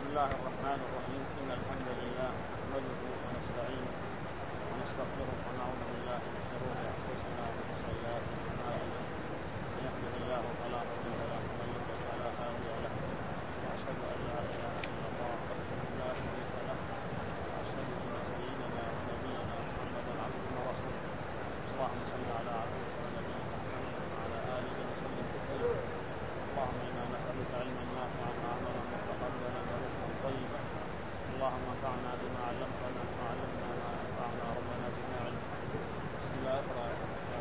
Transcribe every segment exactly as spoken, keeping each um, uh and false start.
الله الرحمن الرحيم. إن الحمد لله نحمده ونستعينه ونستغفره ونعوذ بالله من شرور أنفسنا ومن سيئات أعمالنا. من يهده الله فلا مضل له ومن يضلل فلا هادي له. وأشهد أن لا إله إلا الله وحده لا شريك له. وأشهد أن سيدنا ونبينا محمدا عبده ورسوله. اللهم صل على عبدك ونبينا محمد وعلى آله وسلم تسليما. اللهم إنا نسألك علما نافعا وعملا متقبلا ورزقا طيبا. اللهم انفعنا بما علمتنا وعلمنا ما ينفعنا ربنا زدنا علما. بسم الله الرحمن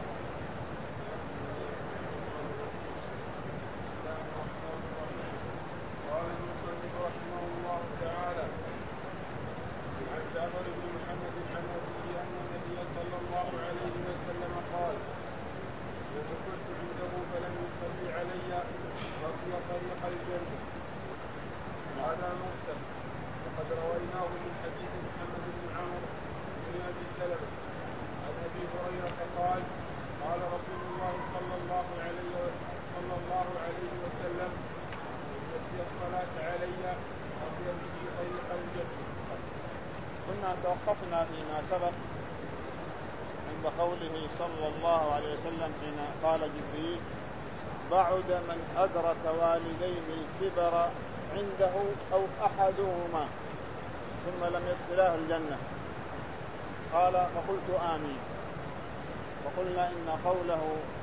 الرحيم. قال المصنف رحمه الله تعالى: عن جعفر بن محمد الحنفي أن النبي صلى الله عليه وسلم قال: إذا كنت عنده فلم يصلي علي رضي طريق الجنة. هذا مرسل، وقد رويناه من حديث محمد بن عمرو بن أبي سلمة عن أبي هريرة قال: قال رسول الله صلى الله عليه صلى الله عليه وسلم: من نسي الصلاة علي رضي به طريق الجنة. كنا توقفنا فيما سبق عند قوله صلى الله عليه وسلم حين قال جبريل: بعد من أدرك والديه الكبر عنده أو أحدهما ثم لم يدخلاه الجنة. قال: فقلت آمين. وقلنا إن قوله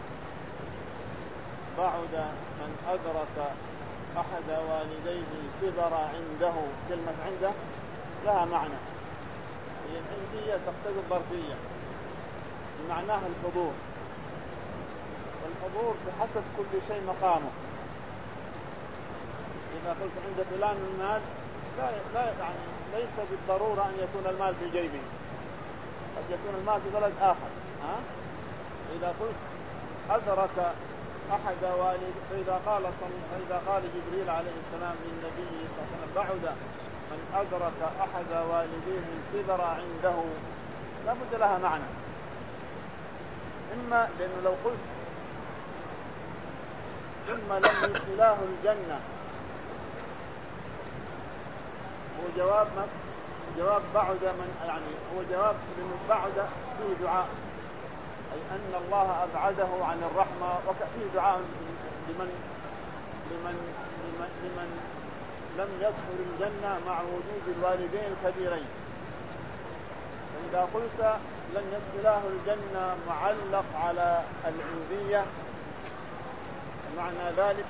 بعد من أدرك أحد والديه الكبر عنده، كلمة عنده لها معنى، هي العندية تقتضي الظرفية، معناها الحضور، والحضور بحسب كل شيء مقامه. إذا قلت عند فلان المال لا, لا يعني ليس بالضرورة أن يكون المال في جيبه، قد يكون المال في بلد آخر. ها؟ إذا قلت أدرك أحد والد، فإذا قال فإذا قال جبريل عليه السلام للنبي صلى الله عليه وسلم: بعد من أدرك أحد والديه الكبر عنده، لا بد لها معنى. إما لأنه لو قلت ثم لم يدخلاه الجنة، هو جواب جواب بعد من يعني هو جواب من بعد فيه دعاء، أي أن الله أبعده عن الرحمة، وفيه دعاء لمن لمن لمن, لمن لم يدخل الجنة مع وجود الوالدين الكبيرين. فإذا قلت لن يدخلاه الجنة معلق على العندية، معنى ذلك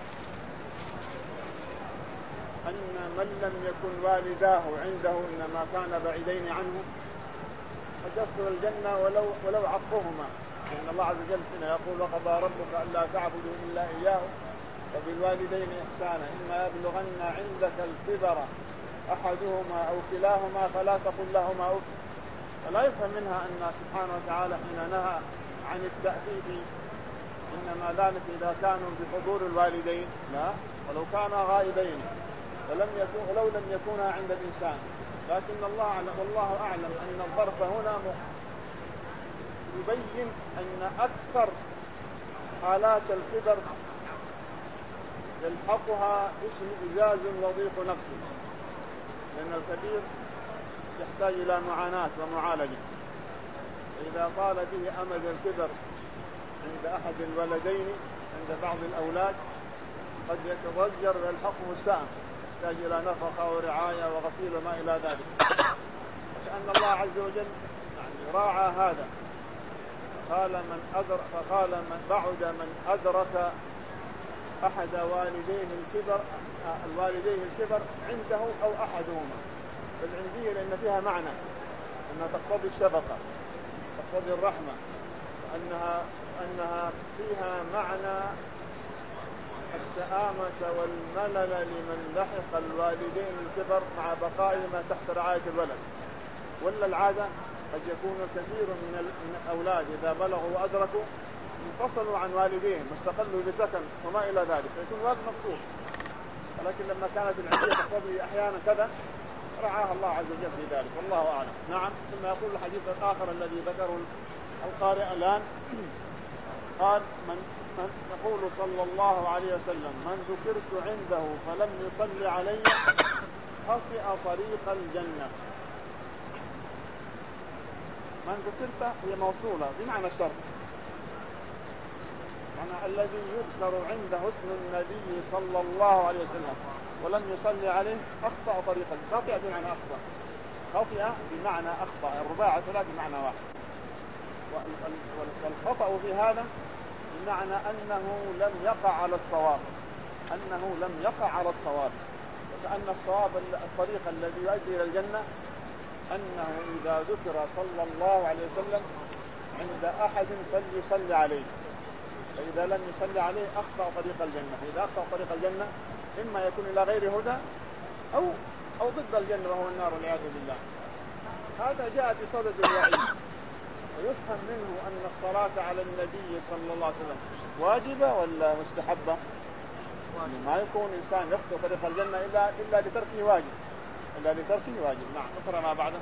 أن من لم يكن والداه عنده إنما كان بعيدين عنه قد يدخل الجنة ولو ولو عقهما، لأن الله عز وجل هنا يقول: وقضى ربك ألا تعبدوا إلا إياه وبالوالدين إحسانا إما يبلغن عندك الكبر أحدهما أو كلاهما فلا تقل لهما أف. فلا يفهم منها أن سبحانه وتعالى حين نهى عن التأديب إنما ذلك إذا كانوا بحضور الوالدين، لا، ولو كانا غائبين ولم يكون ولو لم يكونا عند الإنسان. لكن الله والله أعلم أن الظرف هنا يبين أن أكثر حالات الكبر يلحقها اسم إزاز وضيق نفس، لأن الكبير يحتاج إلى معاناة ومعالجة. إذا طال به أمد الكبر عند أحد الولدين عند بعض الأولاد قد يتضجر ويلحقه السام، يحتاج إلى نفقة ورعاية وغسيل وما إلى ذلك. لأن الله عز وجل يعني راعى هذا، قال من أدرك فقال من بعد من أدرك أحد والديه الكبر الوالديه الكبر عنده أو أحدهما. فالعندية لأن فيها معنى أنها تقتضي الشفقة، تقتضي الرحمة، وأنها أنها فيها معنى السآمة والملل لمن لحق الوالدين الكبر مع بقائهما تحت رعاية الولد. ولا العادة قد يكون كثير من الأولاد إذا بلغوا وأدركوا انفصلوا عن والديهم واستقلوا بسكن وما إلى ذلك، فيكون والد مفصول. ولكن لما كانت العندية تقتضي أحيانا كذا رعاها الله عز وجل في ذلك، والله أعلم. نعم. ثم يقول الحديث الآخر الذي ذكره القارئ الآن، قال: من من يقول صلى الله عليه وسلم: من ذكرت عنده فلم يصلي علي خطئ طريق الجنة. من ذكرت هي موصولة بمعنى الشرط، يعني الذي يذكر عنده اسم النبي صلى الله عليه وسلم ولم يصلي عليه أخطأ طريق الجنة. خطئ بمعنى أخطأ، خطئ بمعنى أخطأ، الرباعة ثلاث بمعنى واحد. والخطأ في هذا بمعنى أنه لم يقع على الصواب، أنه لم يقع على الصواب. وكأن الصواب الطريق الذي يؤدي إلى الجنة أنه إذا ذكر صلى الله عليه وسلم عند أحد فليصلي عليه، فإذا لم يصلي عليه أخطأ طريق الجنة. فإذا أخطأ طريق الجنة إما يكون إلى غير هدى أو أو ضد الجنة وهو النار والعياذ بالله. هذا جاء في صدد الوعيد. ويفهم منه أن الصلاة على النبي صلى الله عليه وسلم واجبة ولا مستحبة؟ ما يكون إنسان يخطئ طريق الجنة إلا إلا لتركه واجب، إلا لتركه واجب. نعم، اقرأ ما بعده.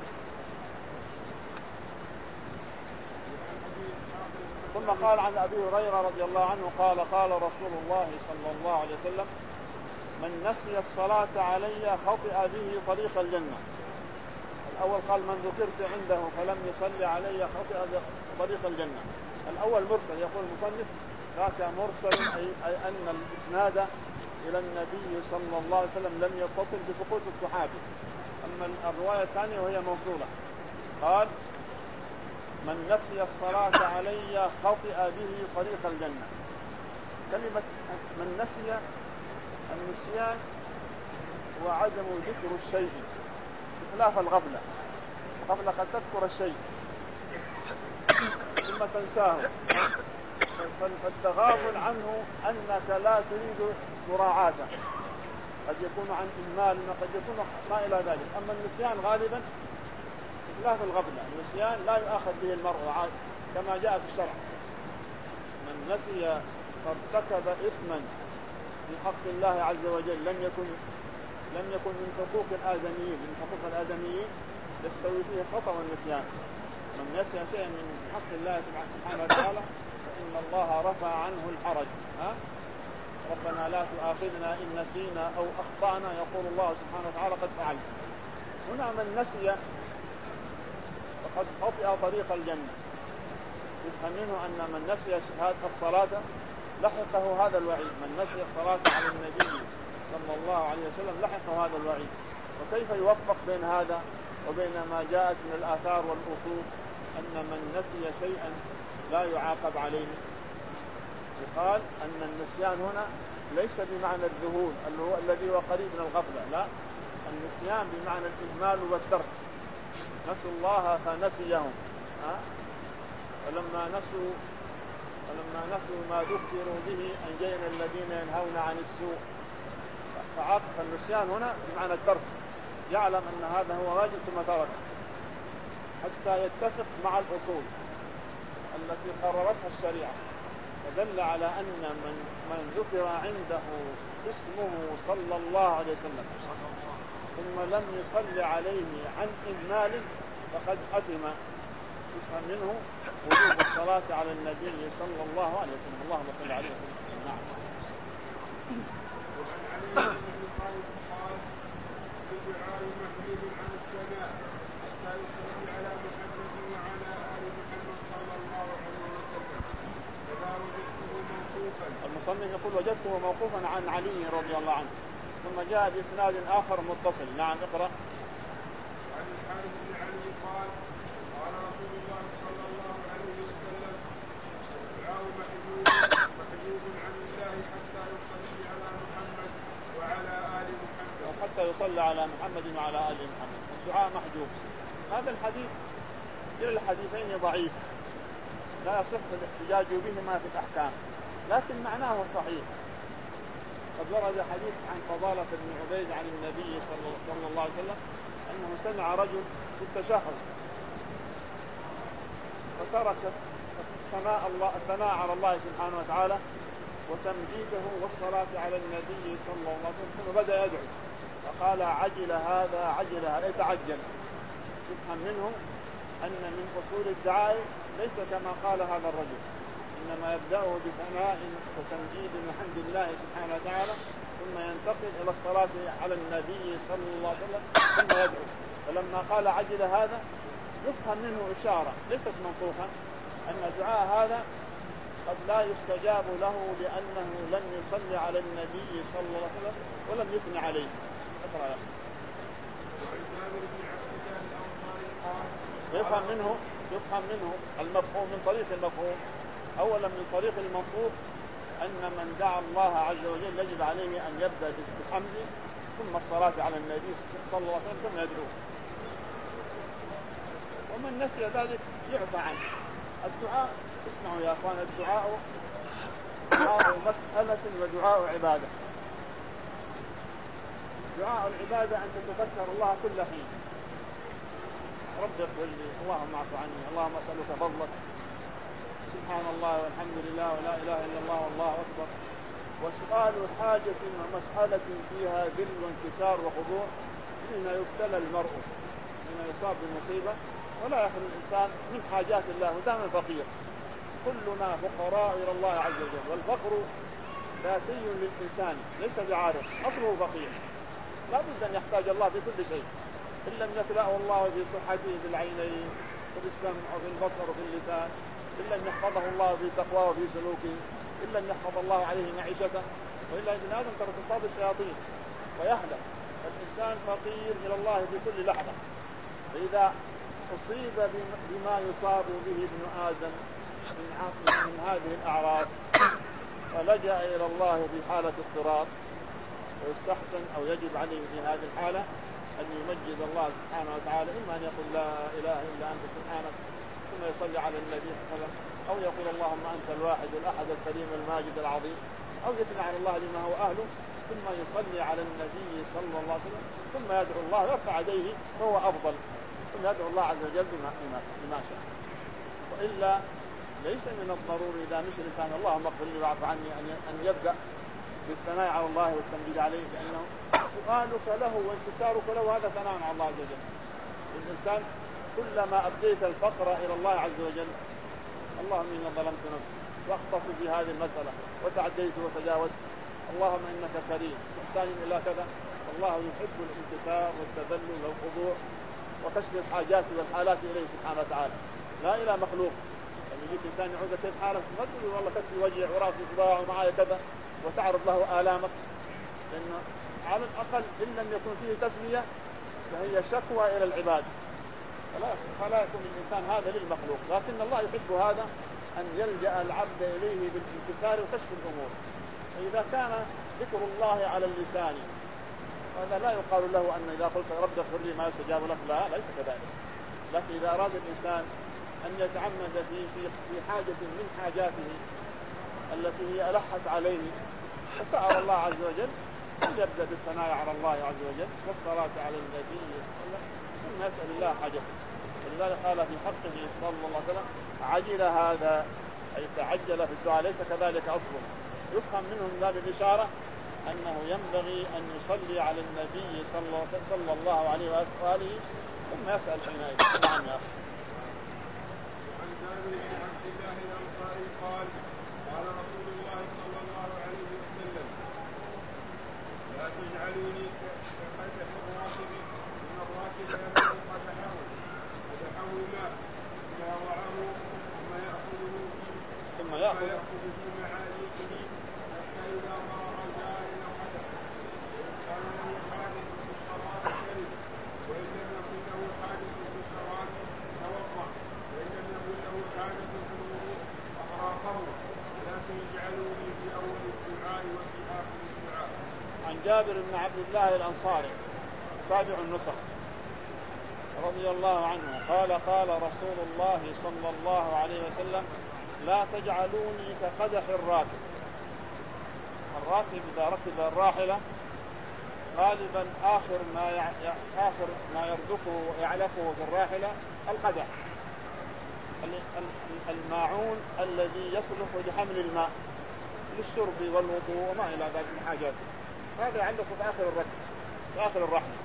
ثم قال عن أبي هريرة رضي الله عنه قال قال رسول الله صلى الله عليه وسلم: من نسي الصلاة علي خطئ به طريق الجنة. الأول قال من ذكرت عنده فلم يصلي علي خطئ طريق الجنة. الأول مرسل، يقول المصنف ذاك مرسل أي, أي أن الإسناد إلى النبي صلى الله عليه وسلم لم يتصل بسقوط الصحابي. أما الرواية الثانية وهي موصولة، قال من نسي الصلاة علي خطئ به طريق الجنة. كلمة من نسي، النسيان وعدم ذكر الشيء بخلاف الغفلة. الغفلة قد تذكر الشيء ثم تنساه، فالتغافل عنه أنك لا تريد مراعاته، قد يكون عن إهمال وقد يكون ما إلى ذلك. أما النسيان غالبا بخلاف الغفلة، النسيان لا يؤاخذ به المرء كما جاء في الشرع. من نسي فارتكب إثما في حق الله عز وجل لم يكن لم يكن من حقوق الآدميين، من حقوق الآدميين يستوي فيه الخطأ والنسيان. من نسي شيئا من حق الله سبحانه وتعالى فإن الله رفع عنه الحرج. ها؟ ربنا لا تؤاخذنا إن نسينا أو أخطأنا، يقول الله سبحانه وتعالى قد فعلت. هنا من نسي فقد خطئ طريق الجنة. يفهم منه أن من نسي هذه الصلاة لحقه هذا الوعيد. من نسي الصلاة على النبي صلى الله عليه وسلم لحقه هذا الوعيد. وكيف يوفق بين هذا وبين ما جاءت من الآثار والأصول أن من نسي شيئا لا يعاقب عليه؟ يقال أن النسيان هنا ليس بمعنى الذهول اللي هو الذي هو قريب من الغفلة، لا، النسيان بمعنى الإهمال والترك. نسوا الله فنسيهم. ها؟ ولما نسوا ولما نسوا ما ذكروا به أنجينا الذين ينهون عن السوء. فعاقب النسيان هنا بمعنى الترك، يعلم أن هذا هو واجب ثم تركه، حتى يتفق مع الأصول التي قررتها الشريعة. فدل على أن من, من ذكر عنده اسمه صلى الله عليه وسلم ثم لم يصلي عليه عن إهمال فقد أثم. يفهم منه وجوب الصلاة على النبي صلى الله عليه وسلم. اللهم صل عليه وسلم. نعم. الدعاء محمود عن السماء حتى يصلي على محمد وعلى آل محمد صلى الله عليه وسلم. فلا وجدته موقوفا. المصنف يقول وجدته موقوفا عن علي رضي الله عنه، ثم جاء بإسناد آخر متصل. نعم، اقرأ. عن الحارث بن علي قال قال رسول الله صلى الله عليه وسلم: الدعاء محمود محجوب عن الله حتى يصلي على محمد وعلى آل محمد. حتى يصلي على محمد وعلى آل محمد، الدعاء محجوب. هذا الحديث كلا الحديثين ضعيف، لا يصح الاحتجاج بهما في الأحكام، لكن معناه صحيح. قد ورد حديث عن فضالة بن عبيد عن النبي صلى الله عليه وسلم أنه سمع رجل في التشهد فترك ثناء الله الثناء على الله سبحانه وتعالى وتمجيده والصلاة على النبي صلى الله عليه وسلم، ثم بدأ يدعو فقال عجل هذا عجل هذا يتعجل. يفهم منه أن من أصول الدعاء ليس كما قال هذا الرجل، إنما يبدأه بثناء وتمجيد من حمد الله سبحانه وتعالى ثم ينتقل إلى الصلاة على النبي صلى الله عليه وسلم ثم يدعو. فلما قال عجل هذا يفهم منه إشارة ليست منطوقا أن الدعاء هذا قد لا يستجاب له لأنه لم يصلي على النبي صلى الله عليه وسلم ولم يثني عليه. أقرأ. يفهم منه يفهم منه المفهوم من طريق المفهوم. أولا من طريق المنطوق أن من دعا الله عز وجل يجب عليه أن يبدأ بالحمد ثم الصلاة على النبي صلى الله عليه وسلم ثم يدعو. ومن نسي ذلك يعفى عنه. الدعاء اسمعوا يا أخوان، الدعاء دعاء مسألة ودعاء عبادة. دعاء العبادة أن تتذكر الله كل حين، رب اغفر لي، اللهم اعف عني، اللهم أسألك فضلك، سبحان الله والحمد لله ولا إله إلا الله والله أكبر. وسؤال حاجة ومسألة فيها ذل وانكسار وخضوع حين يبتلى المرء، حين يصاب بالمصيبة ولا يخلو الإنسان من حاجات الله ودائما فقير. كلنا فقراء إلى الله عز وجل، والفقر ذاتي للإنسان ليس بعارض، أصله فقير، لا بد أن يحتاج الله في كل شيء. إن لم يخلقه الله في صحته في العينين وفي السمع وفي البصر وفي اللسان، إن لم يحفظه الله في تقواه وفي سلوكه، إن لم يحفظ الله عليه معيشته، وإلا ابن آدم ترى تصاب الشياطين ويهلك. فالإنسان فقير إلى الله في كل لحظة. فإذا أصيب بما يصاب به ابن آدم من هذه الأعراض فلجأ إلى الله في حالة اضطرار، ويستحسن أو يجب عليه في هذه الحالة أن يمجد الله سبحانه وتعالى، إما أن يقول لا إله إلا أنت سبحانك ثم يصلي على النبي صلى الله عليه وسلم، أو يقول اللهم أنت الواحد الأحد الكريم الماجد العظيم، أو يثني على الله بما هو أهله ثم يصلي على النبي صلى الله عليه وسلم ثم يدعو الله ويرفع يديه فهو أفضل، ثم يدعو الله عز وجل بما شاء. وإلا ليس من الضروري إذا مش لسان اللهم اغفر لي واعف عني أن يبدأ بالثناء على الله والتمجيد عليه، لأنه سؤالك له وانكسارك له هذا ثناء على الله عز وجل. الإنسان كلما أبديت الفقر إلى الله عز وجل، اللهم إني ظلمت نفسي واخطأت في هذه المسألة وتعديت وتجاوزت، اللهم إنك كريم تحتاج إلى كذا. الله يحب الانكسار والتذلل والخضوع وكشف الحاجات والحالات إليه سبحانه وتعالى، لا إلى مخلوق. يعني يجيك إنسان يعوذ كيف حالك، ما تقول والله كتفي وجع وراسي صداع ومعايا كذا وتعرض له آلامك، لأنه على الأقل إن لم يكن فيه تسمية فهي شكوى إلى العباد، فلا فلا يكون الإنسان هذا للمخلوق. لكن الله يحب هذا أن يلجأ العبد إليه بالانكسار وكشف الأمور. فإذا كان ذكر الله على اللسان هذا لا يقال له أن إذا قلت رب اغفر لي ما يستجاب لك، لا ليس كذلك. لكن إذا أراد الإنسان أن يتعمد في في في حاجة من حاجاته التي هي ألحت عليه فسأل الله عز وجل أن يبدأ بالثناء على الله عز وجل والصلاة على النبي صلى الله عليه وسلم ثم يسأل الله حاجته. ولذلك قال في حقه صلى الله عليه وسلم عجل هذا، أي تعجل في الدعاء، ليس كذلك أصله. يفهم منه من باب الإشارة أنه ينبغي أن يصلي على النبي صلى الله عليه وآله ثم يسأل حينئذ. نعم يا أخي. عن جابر بن عبد الله الأنصاري قال قال رسول الله صلى الله عليه وسلم لا تجعلوني كقدح الراكب، إن الراكب يملك قدحه قدحه ماء ثم يضعه ثم يأخذه ثم يأخذ في معاليقه حتى إذا فرغ جاء إلى القدح كان له حادث في الشراب شرب، وإن لم يكن له حادث في الشراب توضأ، وإن لم يكن له حادث في الوضوء أحراقه. لا تجعلوني في أول الدعاء وفي آخر الدعاء. عن جابر بن عبد الله الأنصاري تابع النسخ رضي الله عنه قال قال رسول الله صلى الله عليه وسلم لا تجعلوني كقدح الراكب. الراكب إذا ركب الراحلة غالبا آخر ما يع... آخر ما يرزقه ويعلقه في الراحلة القدح، الماعون الذي يصلح لحمل الماء للشرب والوضوء وما إلى ذلك من حاجات، هذا يعلق في آخر الركب في آخر الرحلة.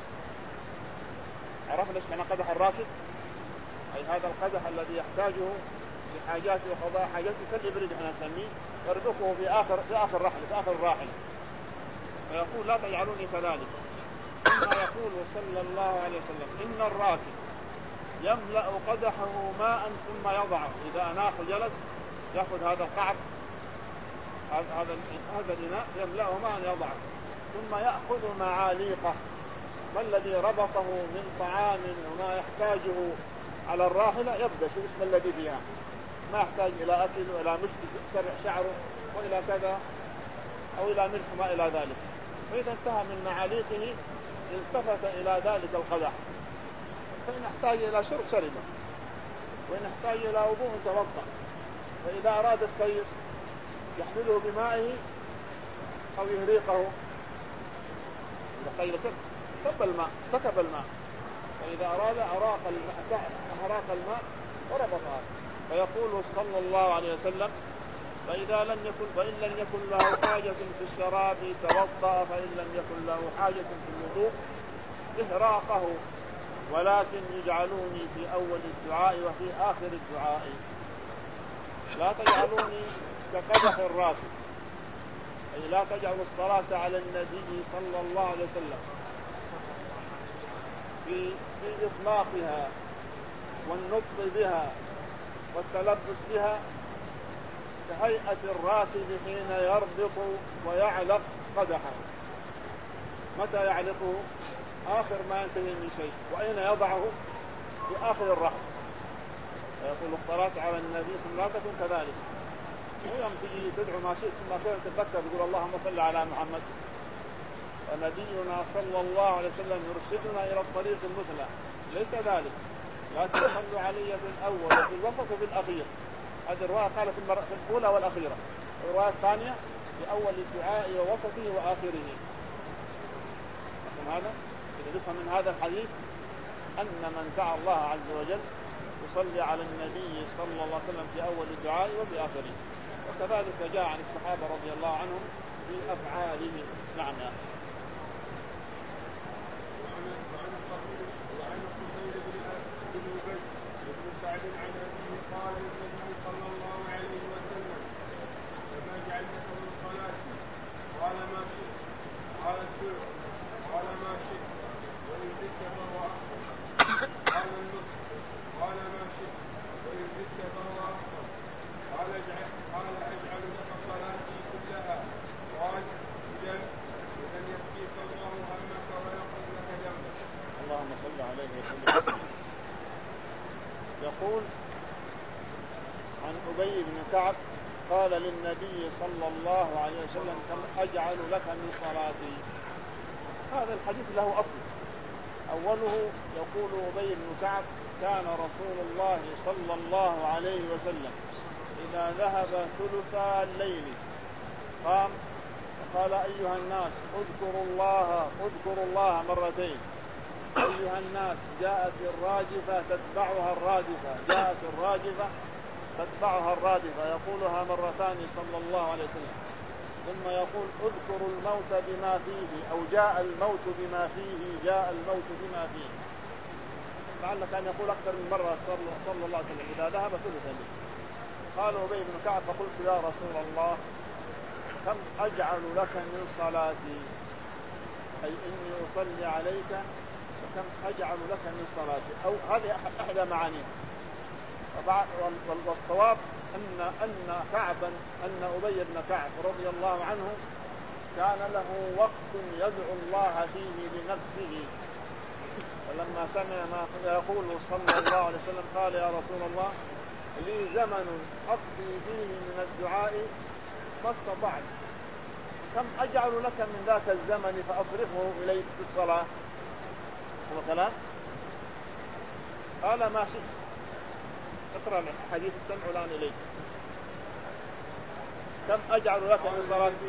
عرفنا ايش معنى قدح الراكب؟ أي هذا القدح الذي يحتاجه لحاجاته وقضاء حاجاته كالإبريد احنا نسميه، يرزقه في آخر في آخر الرحلة في آخر الراحلة. فيقول لا تجعلوني كذلك. ثم يقول صلى الله عليه وسلم إن الراكب يملأ قدحه ماء ثم يضعه، إذا أناخ جلس يأخذ هذا القعب هذا هذا الإناء يملأه ماء يضعه، ثم يأخذ معاليقه، ما الذي ربطه من طعام وما يحتاجه على الراحلة يبدأ شو اسم الذي فيها، ما يحتاج إلى أكل وإلى مشط يسرع شعره وإلى كذا أو إلى ملح ما إلى ذلك. فإذا انتهى من معاليقه التفت إلى ذلك القدح، فإن احتاج إلى شرب شربه، وإن احتاج إلى وضوء توضأ، فإذا أراد السير يحمله بمائه أو يهريقه، إذا قيل سكب الماء سكب الماء، فإذا أراد أراق الماء أراق الماء وربطها. فيقول صلى الله عليه وسلم فإذا لم يكن فإن لم يكن له حاجة في الشراب توضأ، فإن لم يكن له حاجة في الوضوء إهراقه، ولكن يجعلوني في أول الدعاء وفي آخر الدعاء. لا تجعلوني كقدح الراكب، أي لا تجعلوا الصلاة على النبي صلى الله عليه وسلم في, في إطلاقها والنطق بها والتلبس بها كهيئة الراكب حين يربط ويعلق قدحه. متى يعلقه؟ آخر ما ينتهي من شيء. وأين يضعه؟ في آخر الرحل. فيقول الصلاة على النبي صلى الله عليه وسلم كذلك. ويوم تجي تدعو ما شئت ما كنت تتذكر تقول اللهم صل على محمد. ونبينا صلى الله عليه وسلم يرشدنا إلى الطريق المثلى، ليس ذلك، لكن صلوا علي في الأول وفي الوسط وفي الأخير. هذه الرواية قالت في الأولى والأخيرة، الرواية الثانية في أول الدعاء ووسطه وآخره. لكن هذا إذا نفهم من هذا الحديث أن من دعا الله عز وجل يصلي على النبي صلى الله عليه وسلم في أول الدعاء وفي آخره، وكذلك جاء عن الصحابة رضي الله عنهم في أفعالهم. نعم يا أخي. قال النبي صلى الله عليه وسلم فما جعلتك من صلاتي؟ قال ما شئت. قال الثلث. قال ما شئت. وإن زدت فهو أفضل. قال النصف. قال ما شئت. وإن زدت فهو أفضل. قال اجعل قال أجعل لك صلاتي كلها. قال إذا إذن يكفيك الله همك ويغفر لك ذنبك. اللهم صل عليه وسلم. يقول عن أبي بن كعب قال للنبي صلى الله عليه وسلم كم أجعل لك من صلاتي. هذا الحديث له أصل. أوله يقول أبي بن كعب كان رسول الله صلى الله عليه وسلم إذا ذهب ثلثا الليل قام قال أيها الناس اذكروا الله اذكروا الله مرتين. أيها الناس جاءت الراجفة تتبعها الرادفة جاءت الراجفة تتبعها الرادفة يقولها مرتان صلى الله عليه وسلم. ثم يقول اذكروا الموت بما فيه أو جاء الموت بما فيه جاء الموت بما فيه. لعل كان يقول أكثر من مرة صلى الله عليه وسلم إذا ذهب ثلثا. قال أبي بن كعب فقلت يا رسول الله كم أجعل لك من صلاتي، أي إني أصلي عليك كم أجعل لك من صلاتي، أو هذه أحدى معانيه. والصواب أن أن كعبا أن أبي بن كعب رضي الله عنه كان له وقت يدعو الله فيه لنفسه، فلما سمع ما يقول صلى الله عليه وسلم قال يا رسول الله لي زمن أقضي فيه من الدعاء ما استطعت، كم أجعل لك من ذاك الزمن فأصرفه إليك في الصلاة؟ هو كلام. قال ما شئت. اقرأ حديث السمع الآن إليك. كم أجعل لك من صلاتي؟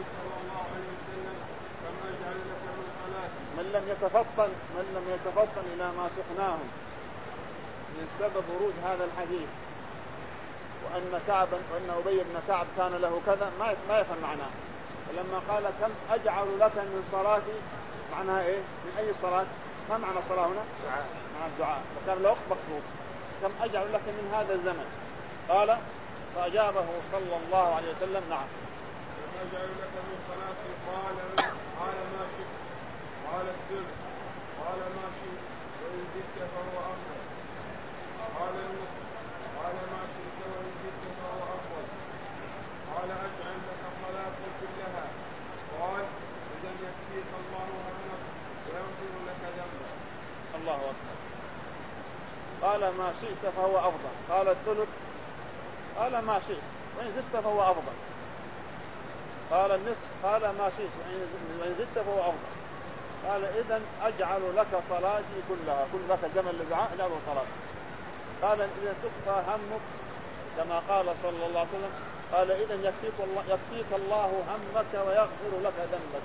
من لم يتفطن من لم يتفطن إلى ما سقناه من سبب ورود هذا الحديث، وأن كعبا وأن أبي بن كعب كان له كذا ما ما يفهم معناه. ولما قال كم أجعل لك من صلاتي معناها إيه؟ من أي صلاة؟ ما معنى الصلاة هنا؟ معنى الدعاء، وكان له وقت مخصوص. كم أجعل لك من هذا الزمن؟ قال فأجابه صلى الله عليه وسلم نعم. فما أجعل لك من صلاتي؟ قال قال ما شئت. قال الثلث. قال ما شئت وإن زدت فهو أفضل. قال النصف. قال ما شئت وإن زدت فهو أفضل. قال أجعل لك صلاة كلها؟ قال إذا يكفيك الله همك ويغفر لك ذنبك. الله أكبر. قال ما شئت فهو أفضل. قال الثلث. قال ما شئت وإن زدت فهو أفضل. قال النصف. قال ما شئت وإن زدت فهو أفضل. قال إذن أجعل لك صلاتي كلها. كل ذاك زمن لدعاء أجعل صلاتي. قال إذا تخفى همك كما قال صلى الله عليه وسلم. قال إذن يكفيك الله, يكفيك الله همك ويغفر لك ذنبك.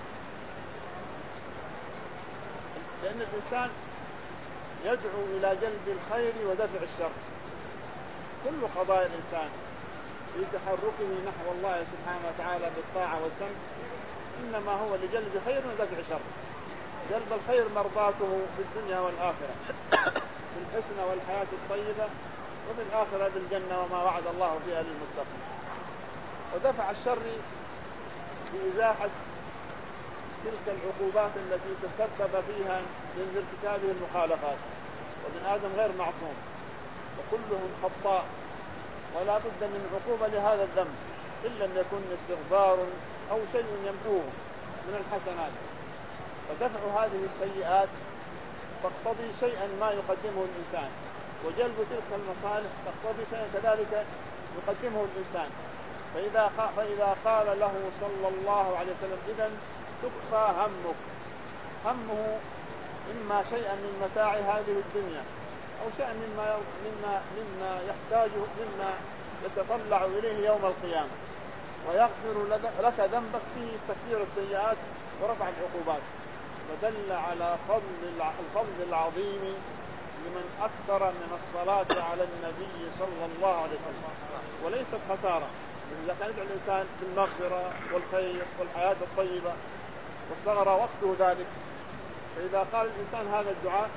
لأن الإنسان يدعو إلى جلب الخير ودفع الشر. كل قضايا الإنسان في تحركه نحو الله سبحانه وتعالى بالطاعة والسمع إنما هو لجلب خير ودفع شر. جلب الخير مرضاته في الدنيا والآخرة في الحسنى والحياة الطيبة، وفي الآخرة بالجنة وما وعد الله فيها للمتقين. ودفع الشر بإزاحة تلك العقوبات التي تسبب فيها من ارتكابه المخالفات. وابن آدم غير معصوم وكلهم خطاء، ولا بد من عقوبة لهذا الذنب إن لم يكن استغفار أو شيء يمحوه من الحسنات. ودفع هذه السيئات تقتضي شيئا ما يقدمه الإنسان، وجلب تلك المصالح تقتضي شيئا كذلك يقدمه الإنسان. فإذا, فإذا قال له صلى الله عليه وسلم إذن تكفى همك، همه إما شيئا من متاع هذه الدنيا أو شيئا مما, مما, مما يحتاجه مما يتطلع إليه يوم القيامة، ويغفر لك ذنبك فيه تكفير السيئات ورفع العقوبات. ودل على فضل الفضل العظيم لمن أكثر من الصلاة على النبي صلى الله عليه وسلم. وليست خسارة إذا كان يدعو الإنسان بالمغفرة والخير والحياة الطيبة واستغرى وقته ذلك. فإذا قال الإنسان هذا الدعاء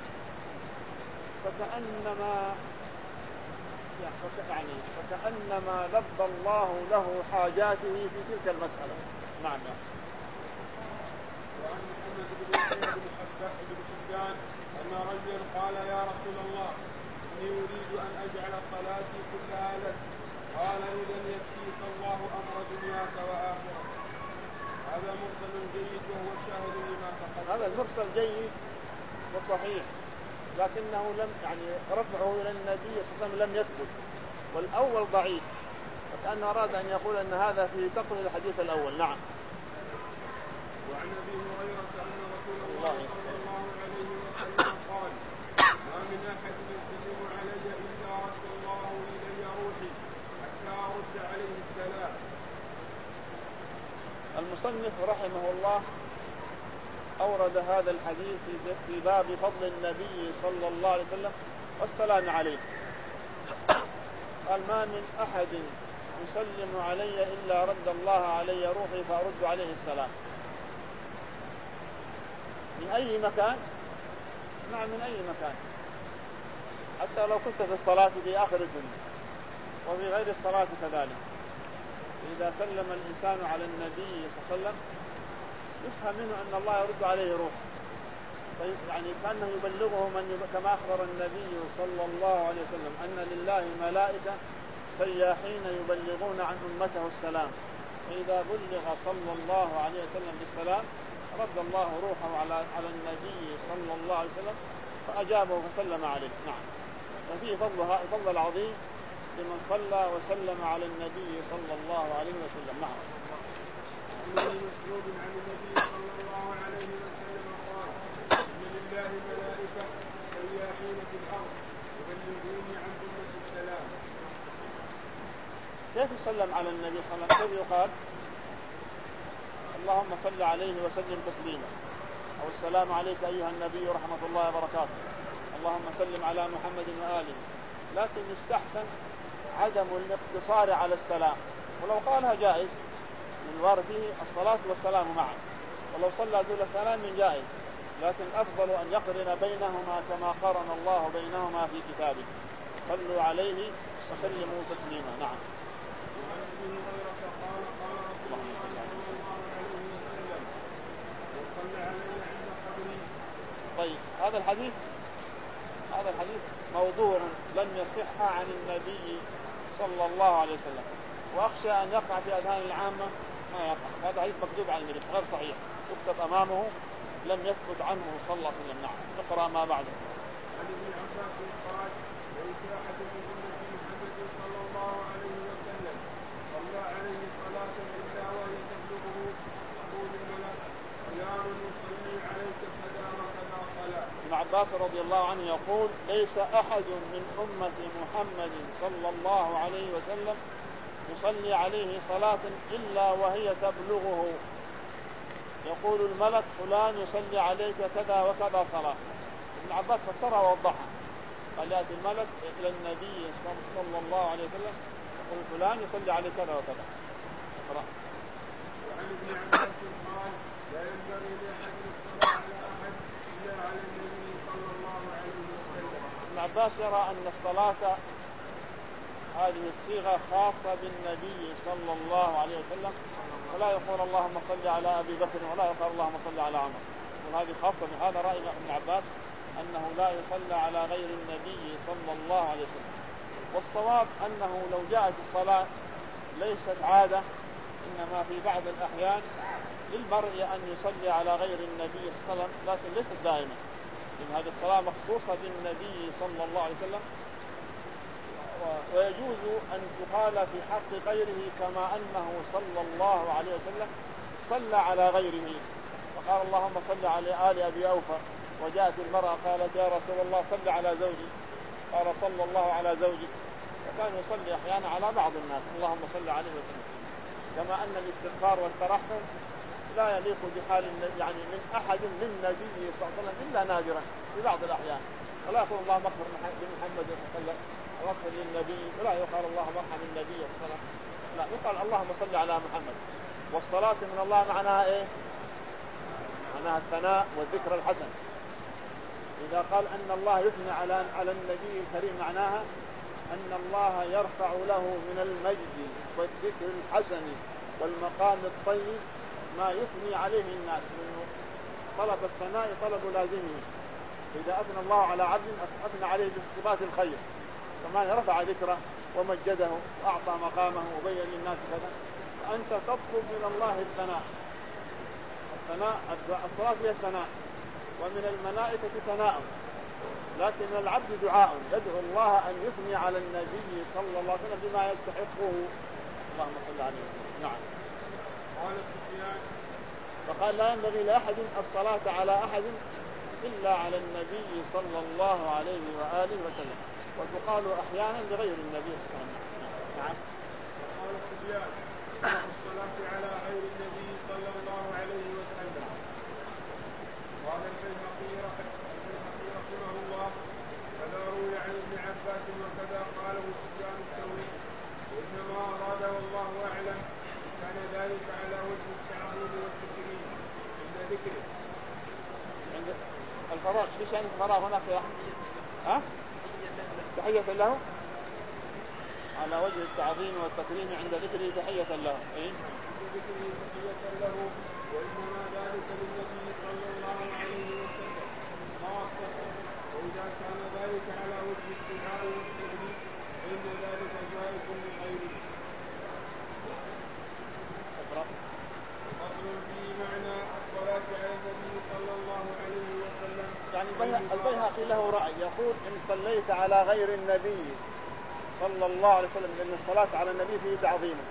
فكأنما يعني فكأنما لبى الله له حاجاته في تلك المسألة. نعم. وعن محمد بن يحيى بن حبان أن رجلا قال يا رسول الله إني أريد أن أجعل صلاتي كلها لك. قال إذن يكفيك الله أمر دنياك وآخرتك. هذا مرسل جيد وهو شاهد لما تقدم. هذا المرسل جيد وصحيح، لكنه لم يعني رفعه إلى النبي صلى الله عليه وسلم لم يثبت، والأول ضعيف، وكأنه أراد أن يقول أن هذا فيه تقوية الحديث الأول. نعم. وعن أبي هريرة أن رسول الله صلى الله عليه وسلم قال ما من أحد يسلم علي إلا رد الله إلي روحي حتى أرد عليه السلام. المصنف رحمه الله أورد هذا الحديث في باب فضل النبي صلى الله عليه وسلم والسلام عليه. قال ما من أحد يسلم علي إلا رد الله علي روحي فأرد عليه السلام. من أي مكان؟ نعم من أي مكان، حتى لو كنت في الصلاة في آخر الدنيا وفي غير الصلاة كذلك. إذا سلم الإنسان على النبي صلى الله عليه وسلم يفهم منه أن الله يرد عليه روح، يعني كأنه يبلغه من كما أخبر النبي صلى الله عليه وسلم أن لله ملائكة سياحين يبلغون عن أمته السلام، فإذا بلغ صلى الله عليه وسلم بالسلام رد الله روحه على على النبي صلى الله عليه وسلم فأجابه فسلم عليه. نعم. ففيه فضل الفضل العظيم لمن صلى وسلم على النبي صلى الله عليه وسلم. نعم. عن مسعود عن النبي صلى الله عليه وسلم قال إن لله ملائكة سياحين في الأرض يبلغون عن أمة السلام. كيف يسلم على النبي صلى الله عليه وسلم؟ كيف يقال اللهم صل عليه وسلم تسليما، أو السلام عليك أيها النبي ورحمة الله وبركاته، اللهم سلم على محمد وآله. لكن يستحسن عدم الاقتصار على السلام، ولو قالها جائز من وارد فيه الصلاة والسلام معا، ولو صلى دون سلام جائز، لكن أفضل أن يقرن بينهما كما قرن الله بينهما في كتابه. صلوا عليه وسلموا تسليما. نعم. وعن ابي هريره قال قال رسول اللهم صل على وسلم. وصلى عليه عند قبره. طيب هذا الحديث هذا الحديث موضوع لم يصح عن النبي صلى الله عليه وسلم، وأخشى أن يقع في أذهان العامة ما يقع. هذا حديث مكذوب عن النبي غير صحيح، يكتب أمامه لم يثبت عنه صلى الله عليه وسلم. نعم. نقرأ ما بعده. عن ابن عباس قال: ليس أحد من أمة محمد صلى الله عليه وسلم صلى عليه صلاة إلا وهي تبلغه يقول الملك فلان يصلي عليك كذا وكذا صلاة. ابن عباس رضي الله عنه يقول: ليس أحد من أمة محمد صلى الله عليه وسلم يصلي عليه صلاة إلا وهي تبلغه يقول الملك فلان يصلي عليك كذا وكذا صلاة. ابن عباس فسرها ووضحها، قال: يأتي الملك إلى النبي صلى الله عليه وسلم يقول فلان يصلي عليك كذا وكذا. اقرأ. وعن ابن عباس قال: لا ينبغي لأحد الصلاة على أحد إلا على النبي صلى الله عليه وسلم. ابن عباس يرى أن الصلاة هذه الصيغة خاصة بالنبي صلى الله عليه وسلم، ولا يقول اللهم صل على أبي بكر ولا يقول اللهم صل على عمر، وهذه خاصة بهذا رأي ابن عباس أنه لا يصلى على غير النبي صلى الله عليه وسلم. والصواب أنه لو جاءت الصلاة ليست عادة، إنما في بعض الأحيان للمرء أن يصلي على غير النبي صلى الله عليه وسلم، لكن ليست دائما، لأن هذه الصلاة مخصوصة بالنبي صلى الله عليه وسلم، ويجوز أن تقال في حق غيره كما أنه صلى الله عليه وسلم صلى على غيره، فقال اللهم صل على آل أبي أوفى، وجاءت المرأة قالت يا رسول الله صل على زوجي، قال صلى الله على زوجي، وكان يصلي أحيانا على بعض الناس اللهم صل عليه وسلم. كما أن الاستغفار والترحم لا يليق بحال يعني من أحد من النبي صلى الله عليه وسلم إلا نادرا في بعض الأحيان، ولا يقول اللهم اغفر لمحمد صلى الله عليه وسلم واغفر للنبي، ولا يقال اللهم ارحم النبي صلى الله عليه وسلم، لا يقال اللهم صل على محمد. والصلاة من الله معناها ايه؟ معناها الثناء والذكر الحسن. إذا قال أن الله يثني على على النبي الكريم معناها أن الله يرفع له من المجد والذكر الحسن والمقام الطيب ما يثني عليه الناس، منه طلب الثناء طلب لازمه. إذا أثنى الله على عبد أثنى عليه بصفات الخير، كمان رفع ذكره ومجده وأعطى مقامه وبين للناس كذا، فأنت تطلب من الله الثناء. الثناء الصلاة هي الثناء، ومن الملائكة ثناء، لكن العبد دعاء يدعو الله أن يثني على النبي صلى الله عليه وسلم بما يستحقه. اللهم صل عليه وسلم. نعم. قال سفيان: فقال لا ينبغي لأحد الصلاة على أحد إلا على النبي صلى الله عليه وآله وسلم، وتقال أحيانا لغير النبي صلى الله عليه وسلم. نعم. قال سفيان: الصلاة على غير النبي صلى الله عليه وسلم. قال البيهقي رحمه الله: كذا روي عن ابن عباس وكذا قاله سفيان الثوري، وإنما أراد والله أعلم كان ذلك على وجه التعظيم والتكريم عند ذكره. عند الفراغ ايش يعني الفراغ هناك يا أحمد؟ ها؟ تحية له على وجه التعظيم والتكريم عند ذكره تحية له. إيه؟ عند ذكره تحية له، وإنما ذلك للنبي صلى الله عليه وسلم خاصة، وإذا كان ذلك على وجه الدعاء والتكريم فإن ذلك جائز لغيره. فصل في معنى الصلاة على النبي صلى الله عليه وسلم. يعني البيهقي له رأي يقول إن صليت على غير النبي صلى الله عليه وسلم، لأن الصلاة على النبي فيه تعظيمه.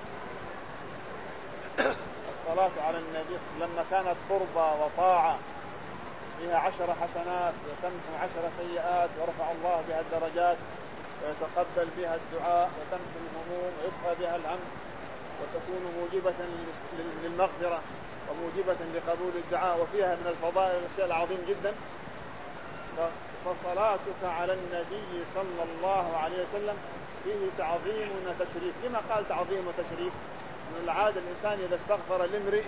الصلاة على النبي لما كانت قربة وطاعة فيها عشر حسنات وتمحو عشر سيئات ورفع الله بها الدرجات ويتقبل بها الدعاء وتمحو الهموم ويبقى بها الهم وتكون موجبة للمغفرة وموجبة لقبول الدعاء، وفيها من الفضائل الأشياء العظيم جدا. فصلاتك على النبي صلى الله عليه وسلم فيه تعظيم وتشريف. لما قال تعظيم وتشريف؟ من العادة الإنسان إذا استغفر لامرئ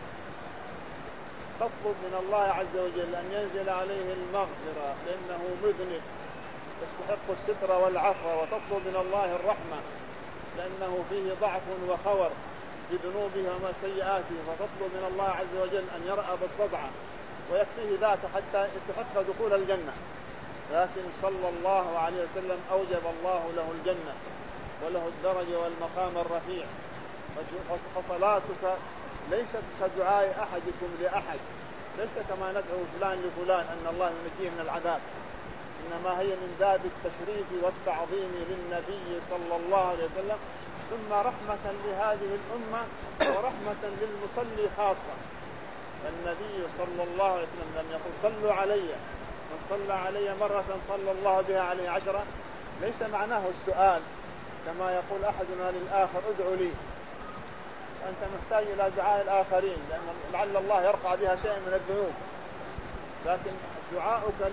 تطلب من الله عز وجل أن ينزل عليه المغفرة لأنه مذنب يستحق الستر والعفو، وتطلب من الله الرحمة لأنه فيه ضعف وخور بذنوبه وسيئاته فتطلب من الله عز وجل أن يرأب الصدعة ويكفيه ذاك حتى يستحق دخول الجنة، لكن صلى الله عليه وسلم أوجب الله له الجنة وله الدرجة والمقام الرفيع. فصلاتك ليست كدعاء أحدكم لأحد، ليس كما ندعو فلان لفلان أن الله ينجيه من العذاب، إنما هي من باب التشريف والتعظيم للنبي صلى الله عليه وسلم، ثم رحمة لهذه الأمة ورحمة للمصلي خاصة. النبي صلى الله عليه وسلم لم يقل صلوا علي، من صلى علي مرة صلى الله بها عليه عشرة، ليس معناه السؤال كما يقول أحدنا للآخر ادعو لي، أنت محتاج إلى دعاء الآخرين لأن لعل الله يرفع بها شيء من الذنوب، لكن دعاؤك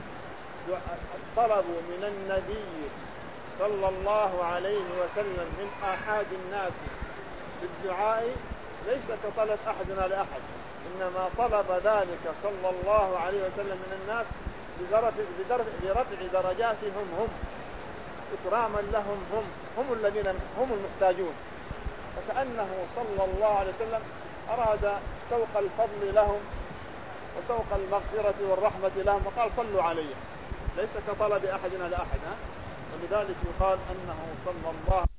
الطلب من النبي صلى الله عليه وسلم من آحاد الناس بالدعاء ليس كطلب أحدنا لأحد، إنما طلب ذلك صلى الله عليه وسلم من الناس لرفع درجاتهم هم، إكراما لهم هم هم الذين هم المحتاجون، فكأنه صلى الله عليه وسلم أراد سوق الفضل لهم وسوق المغفرة والرحمة لهم وقال صلوا علي، ليس كطلب أحدنا لأحد، ولذلك يقال أنه صلى الله